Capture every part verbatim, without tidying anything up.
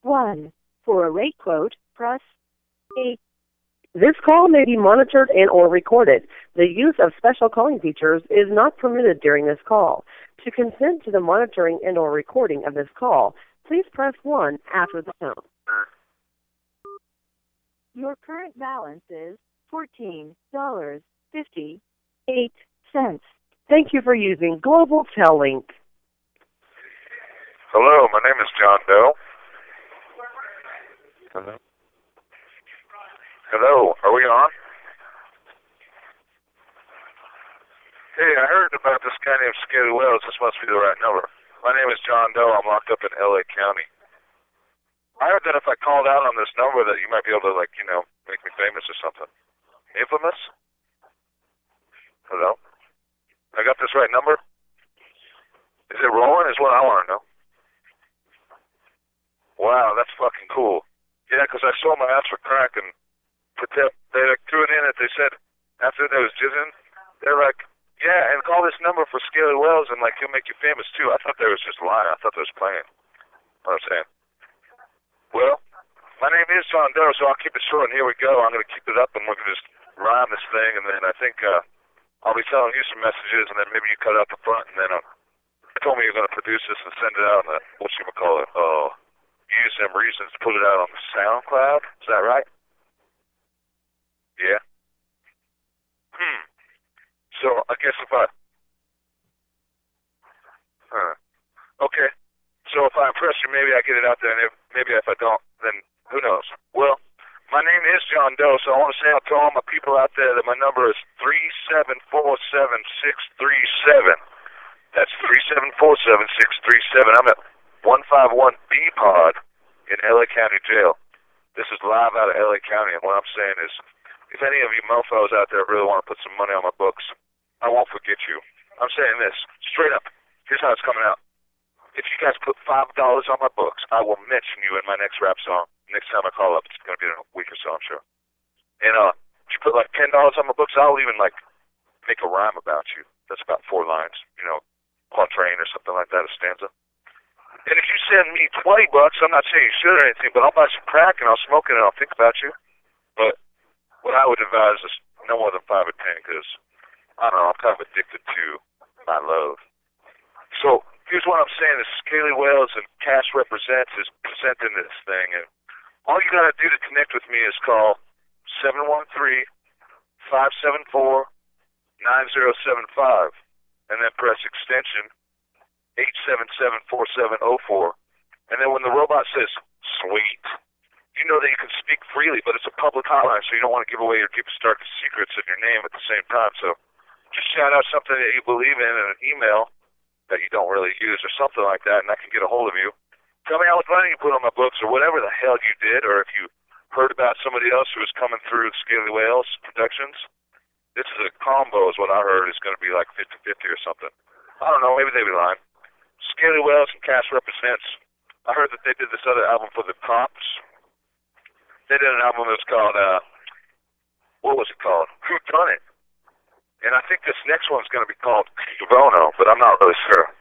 one. For a rate quote, press eight. This call may be monitored and or recorded. The use of special calling features is not permitted during this call. To consent to the monitoring and or recording of this call, please press one after the tone. Your current balance is fourteen dollars and fifty-eight cents. Thank you for using Global Tellink. Hello, my name is John Doe. Hello? Hello, are we on? Hey, I heard about this guy named Scaly Wells. This must be the right number. My name is John Doe. I'm locked up in L A County. I heard that if I called out on this number that you might be able to, like, you know, make me famous or something. Infamous? Hello? I got this right number? Is it rolling is what I want to know. Wow, that's fucking cool. Yeah, because I sold my ass for crack and they like threw it in and they said, after they was jizzing, they're like, yeah, and call this number for Scaly Wells and like he'll make you famous too. I thought they was just lying. I thought they was playing. You know what I'm saying? Well, my name is John Doe, so I'll keep it short and here we go. I'm going to keep it up and we're going to just rhyme this thing and then I think uh, I'll be telling you some messages and then maybe you cut out the front and then uh, you told me you're going to produce this and send it out and uh, whatchamacallit, uh, use them reasons to put it out on the SoundCloud. Is that right? Yeah. Hmm. So I guess if I, huh. Okay. So if I impress you, maybe I get it out there, and if, maybe if I don't, then who knows? Well, my name is John Doe, so I want to say out to all my people out there that my number is three seven four seven six three seven. That's three seven four seven six three seven. I'm at one five one B Pod in L A County Jail. This is live out of L A County, and what I'm saying is, if any of you mofos out there really want to put some money on my books, I won't forget you. I'm saying this, straight up. Here's how it's coming out. If you guys put five dollars on my books, I will mention you in my next rap song. Next time I call up, it's going to be in a week or so, I'm sure. And uh, if you put like ten dollars on my books, I'll even like make a rhyme about you. That's about four lines, you know, quatrain or something like that, a stanza. And if you send me twenty bucks, I'm not saying you should or anything, but I'll buy some crack and I'll smoke it and I'll think about you. But what I would advise is no more than five or ten, because I don't know, I'm kind of addicted to my love. So here's what I'm saying: is Scaly Wells and Cash Represents is presenting this thing, and all you gotta do to connect with me is call seven one three, five seven four, nine zero seven five, and then press extension eight seven seven four seven zero four, and then when the robot says sweet, you know that you can speak freely, but it's a public hotline, so you don't want to give away your deepest, darkest secrets in your name at the same time. So just shout out something that you believe in in an email that you don't really use or something like that, and I can get a hold of you. Tell me how much money you put on my books or whatever the hell you did, or if you heard about somebody else who was coming through Scaly Wells Productions. This is a combo is what I heard. It's going to be like fifty-fifty or something. I don't know. Maybe they be lying. Scaly Wells and Cash Represents. I heard that they did this other album for the Cops. They did an album that was called, uh, what was it called? Who Done It? And I think this next one's going to be called Devono, but I'm not really sure.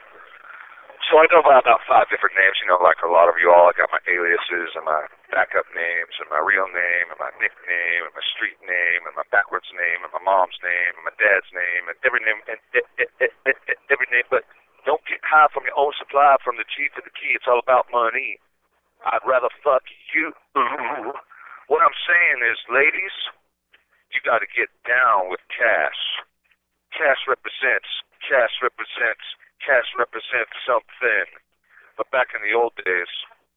So I know about, about five different names, you know, like a lot of you all. I got my aliases and my backup names and my real name and my nickname and my street name and my backwards name and my mom's name and my dad's name and every name, and every name. But don't get high from your own supply from the G to the key. It's all about money. I'd rather fuck you. What I'm saying is, ladies, you got to get down with Cash. Cash represents, Cash represents, Cash represents something. But back in the old days,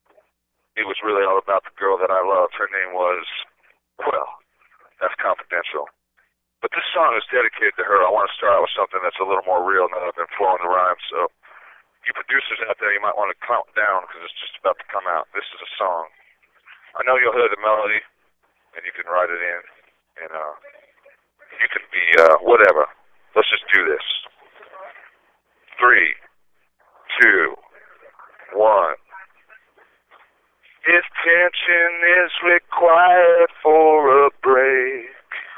it was really all about the girl that I loved. Her name was, well, that's confidential. But this song is dedicated to her. I want to start out with something that's a little more real now that I've been flowing the rhymes. So you producers out there, you might want to count down because it's just about to come out. This is a song. I know you'll hear the melody, and you can write it in, and uh, you can be uh, whatever. Let's just do this. Three, two, one. If tension is required for a break,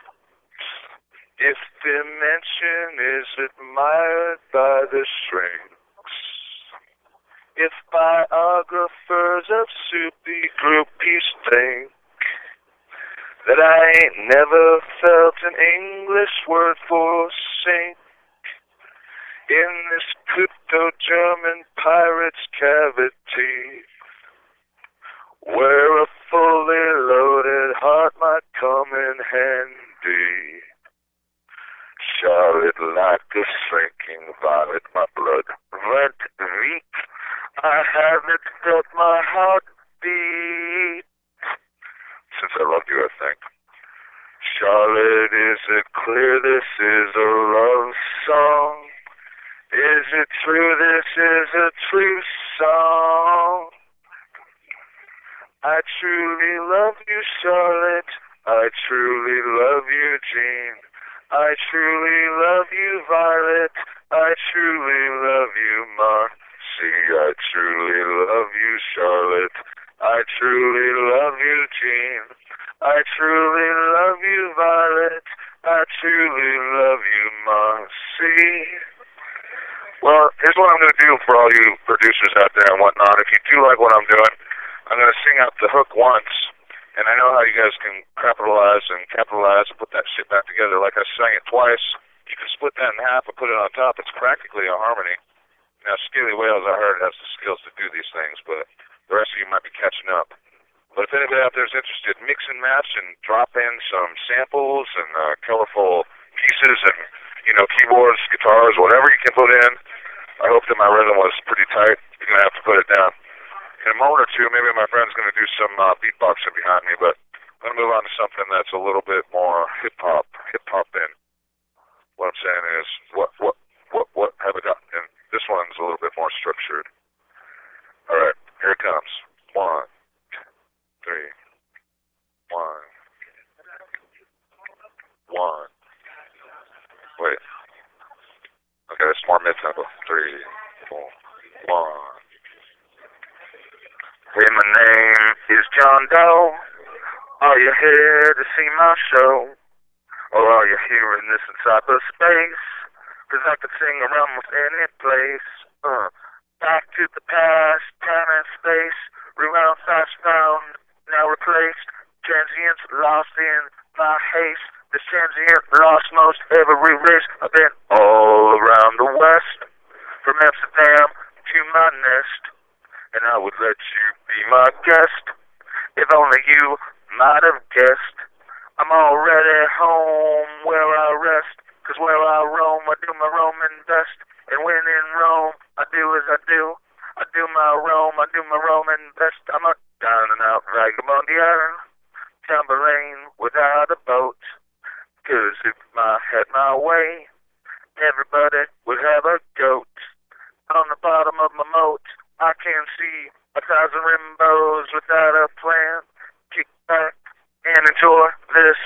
if dimension is admired by the shrinks, If biographers of soupy groupies think that I ain't never felt an English word for sink in this crypto-German pirate's cavity, where a fully loaded heart might come in handy. Charlotte, like a shrinking violet, my blood went weak. I haven't felt my heart beat since I loved you, I think. Charlotte, is it clear this is a love song? Is it true this is a true song? I truly love you, Charlotte. I truly love you, Jean. I truly love you, Violet. I truly love you, Marcy. I truly love you, Charlotte. I truly love you, Jean. I truly love you, Violet. I truly love you, Marcy. Well, here's what I'm going to do for all you producers out there and whatnot. If you do like what I'm doing, I'm going to sing out the hook once. And I know how you guys can capitalize and capitalize and put that shit back together. Like I sang it twice. You can split that in half and put it on top. It's practically a harmony. Now, Scaly Whales, I heard, has the skills to do these things, but the rest of you might be catching up. But if anybody out there is interested, mix and match and drop in some samples and uh, colorful pieces and, you know, keyboards, guitars, whatever you can put in. I hope that my rhythm was pretty tight. You're going to have to put it down. In a moment or two, maybe my friend's going to do some uh, beatboxing behind me, but I'm going to move on to something that's a little bit more hip-hop, hip-hop-in. What I'm saying is, what, what, what, what have I got? And this one's a little bit more structured. All right, here it comes. One, three, one, one. Wait. Okay, it's more mid-tempo. Three, four, one. Hey, my name is John Doe. Are you here to see my show? Or are you here in this cyberspace? Cause I could sing around most any place. Uh, back to the past, time and space. Rewound, fast found, now replaced. Transients lost in my haste. This transient lost most every race. I've been all around the West, from Amsterdam to my nest. And I would let you be my guest, if only you might have guessed. I'm already home where I rest, cause where I roam, I do my roaming best. And when in Rome, I do as I do. I do my roam, I do my roaming best. I'm a down and out vagabondian, Tambourine without a boat. Cause if I had my way, everybody would have a goat. On the bottom of my moat, I can see a thousand rainbows without a plan. Kick back and enjoy this,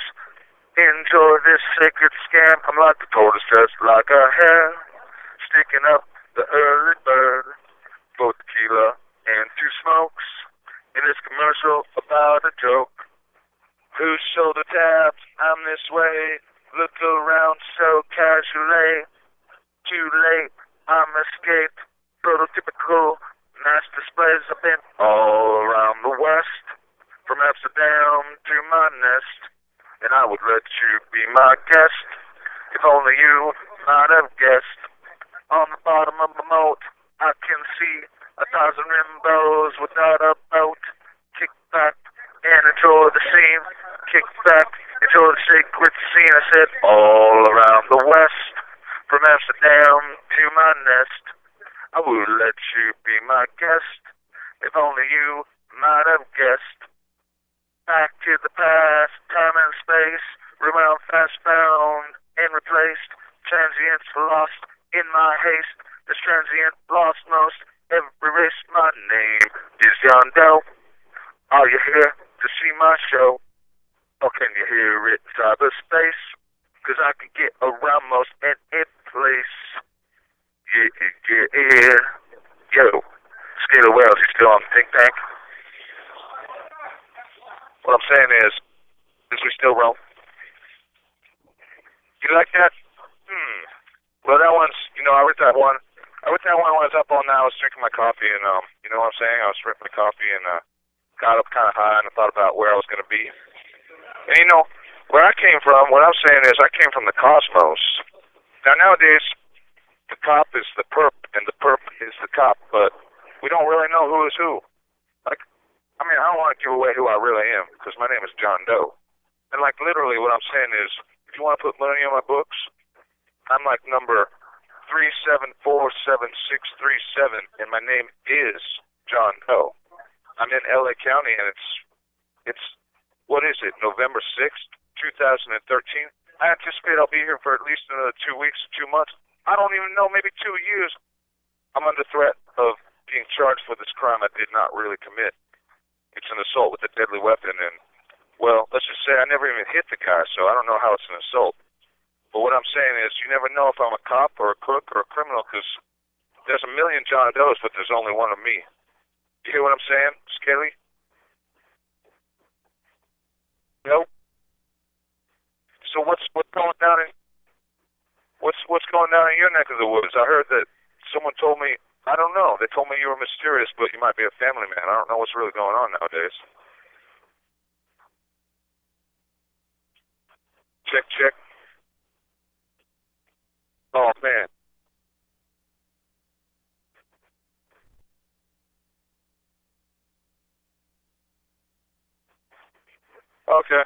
enjoy this sacred scam. I'm like the tortoise, just like a hare, sticking up the early bird for tequila and two smokes. In this commercial about a joke. Whose shoulder taps? I'm this way. Look around so casually. Too late, I'm escaped. Prototypical. Nice displays. I've been all around the West, from Amsterdam to my nest, and I would let you be my guest, if only you might have guessed. On the bottom of the moat, I can see a thousand rainbows without a boat. Kick back and enjoy the scene. Kick back, enjoy the sacred scene. I said all around the West, from Amsterdam to my nest. I would let you be my guest, if only you might have guessed. Back to the past, time and space, rewound, fast found, and replaced. Transients lost in my haste. This transient lost most every race. My name is John Doe. Are you here to see my show? Or can you hear it in cyberspace? Cause I can get around most any place. Yeah, yeah, yeah. Yo, Scaly Whales, you still on the think tank? What I'm saying is, is we still roam? You like that? Hmm. Well, that one's, you know, I wrote that one Every time when I was up all night, I was drinking my coffee, and um, you know what I'm saying? I was drinking my coffee and uh, got up kind of high, and I thought about where I was going to be. And you know, where I came from, what I'm saying is I came from the cosmos. Now nowadays, the cop is the perp, and the perp is the cop, but we don't really know who is who. Like, I mean, I don't want to give away who I really am, because my name is John Doe. And like, literally, what I'm saying is, if you want to put money on my books, I'm like number three seven four seven six three seven, and my name is John Doe. I'm in L A County, and it's, it's, what is it, November sixth, two thousand thirteen? I anticipate I'll be here for at least another two weeks, two months. I don't even know, maybe two years. I'm under threat of being charged for this crime I did not really commit. It's an assault with a deadly weapon, and, well, let's just say I never even hit the guy, so I don't know how it's an assault. But what I'm saying is, you never know if I'm a cop or a crook or a criminal, because there's a million John Does, but there's only one of me. You hear what I'm saying, Skelly? No? So what's what's going down in what's what's going down in your neck of the woods? I heard that someone told me, I don't know, they told me you were mysterious, but you might be a family man. I don't know what's really going on nowadays. Check, check. Oh, man. Okay.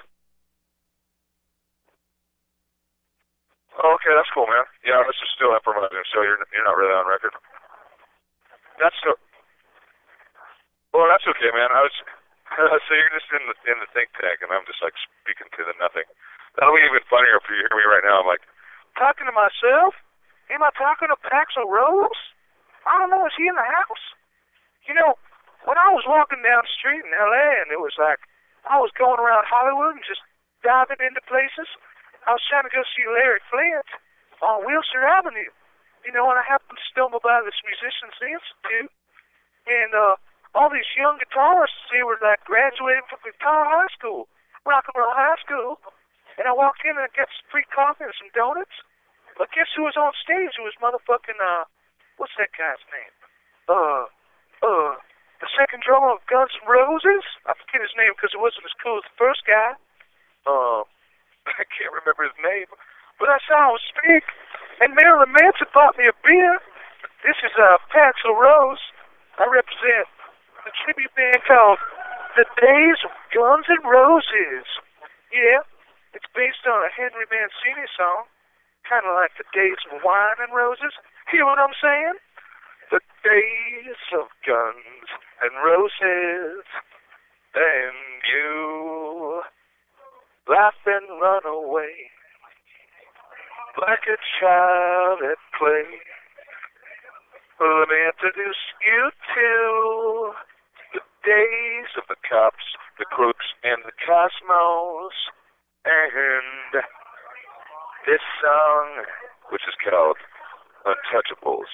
Okay, that's cool, man. Yeah, this is still improvising, so you're you're not really on record. That's so. Well, that's okay, man. I was. So you're just in the in the think tank, and I'm just like speaking to the nothing. That'll be even funnier if you hear me right now. I'm like talking to myself. Am I talking to Paxo Rose? I don't know. Is he in the house? You know, when I was walking down the street in L A, and it was like I was going around Hollywood and just diving into places. I was trying to go see Larry Flint on Wilshire Avenue. You know, and I happened to stumble by this Musicians Institute, and uh, all these young guitarists, they were like graduating from guitar high school, rock and roll high school. And I walked in and I got some free coffee and some donuts. But guess who was on stage? It was motherfucking, uh, what's that guy's name? Uh, uh, the second drummer of Guns N' Roses? I forget his name because it wasn't as cool as the first guy. Uh, I can't remember his name. But I saw him speak. And Marilyn Manson bought me a beer. This is, uh, Paxo Rose. I represent the tribute band called The Days of Guns N' Roses. Yeah, it's based on a Henry Mancini song. Kind of like The Days of Wine and Roses. Hear what I'm saying? The days of guns and roses, and you laugh and run away like a child at play. Let me introduce you to the days of the cops, the crooks, and the cosmos, and this song, which is called Untouchables.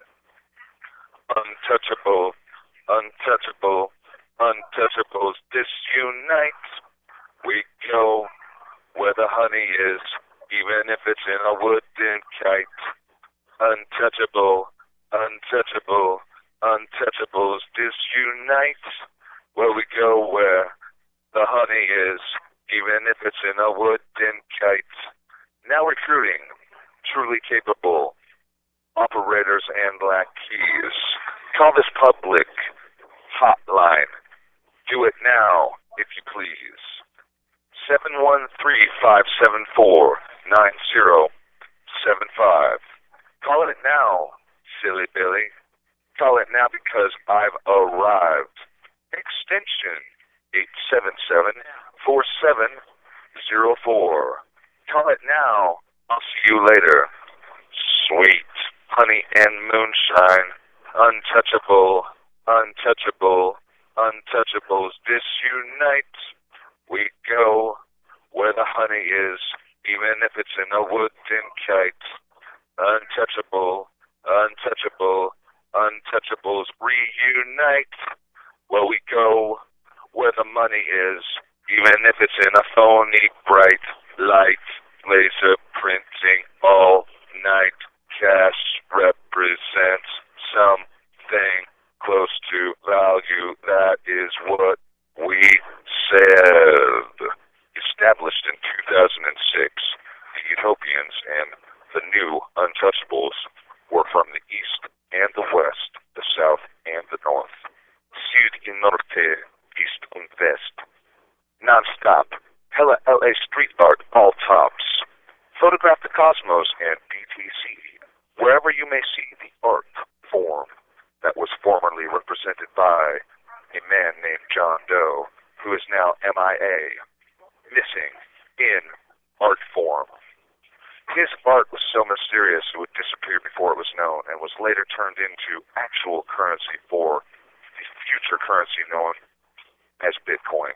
Untouchable, untouchable, untouchables disunite. We go where the honey is, even if it's in a wooden kite. Untouchable, untouchable, untouchables disunite. Where we go where the honey is, even if it's in a wooden kite. Now recruiting truly capable operators and lackeys. Call this public hotline. Do it now, if you please. seven one three, five seven four, nine zero seven five. Call it now, silly Billy. Call it now because I've arrived. Extension eight seven seven, four seven zero four. Call it now. I'll see you later. Sweet honey and moonshine. Untouchable, untouchable, untouchables disunite. We go where the honey is, even if it's in a wooden kite. Untouchable, untouchable, untouchables reunite. Where we go where the money is, even if it's in a phony bright light. Laser printing all night cash represents something close to value. That is what we said. Established in two thousand six, the Utopians and the new Untouchables were from the east and the west, the south and the north. Sud y norte, east and west. Non-stop. Hella L A street art, all tops. Photograph the cosmos and B T C. Wherever you may see the art form that was formerly represented by a man named John Doe, who is now M I A, missing in art form. His art was so mysterious it would disappear before it was known and was later turned into actual currency for the future currency known as Bitcoin.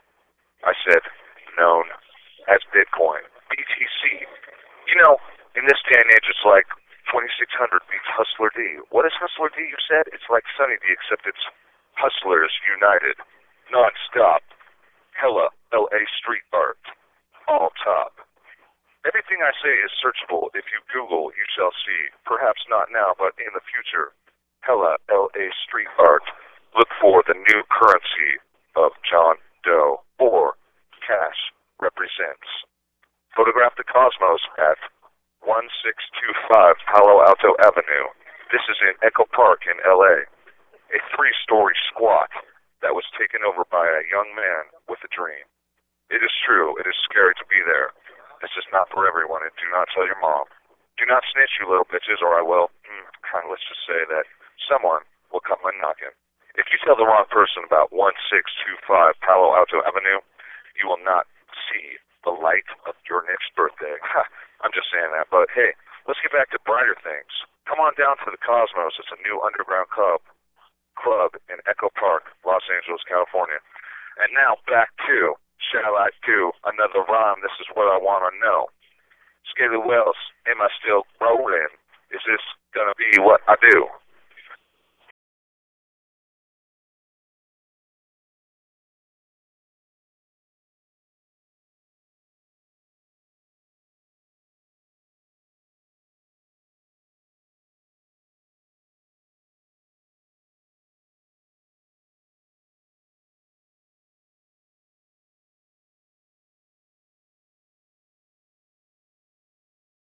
I said known as Bitcoin. B T C. You know, in this day and age, it's like twenty-six hundred beats Hustler D. What is Hustler D, you said? It's like Sunny D, except it's Hustlers United. Non-stop. Hella L A street art. All top. Everything I say is searchable. If you Google, you shall see. Perhaps not now, but in the future. Hella L A street art. Look for the new currency of John Doe, or cash represents. Photograph the cosmos at one six two five Palo Alto Avenue. This is in Echo Park in L A. A three-story squat that was taken over by a young man with a dream. It is true. It is scary to be there. This is not for everyone, and do not tell your mom. Do not snitch, you little bitches, or I will, mm, kind of let's just say that someone will come and knock him. If you tell the wrong person about one six two five Palo Alto Avenue, you will not see the light of your next birthday. I'm just saying that, but hey, let's get back to brighter things. Come on down to the Cosmos. It's a new underground club, club in Echo Park, Los Angeles, California. And now back to, shall I do another rhyme? This is what I want to know. Scaly Wells, am I still rolling? Is this going to be what I do?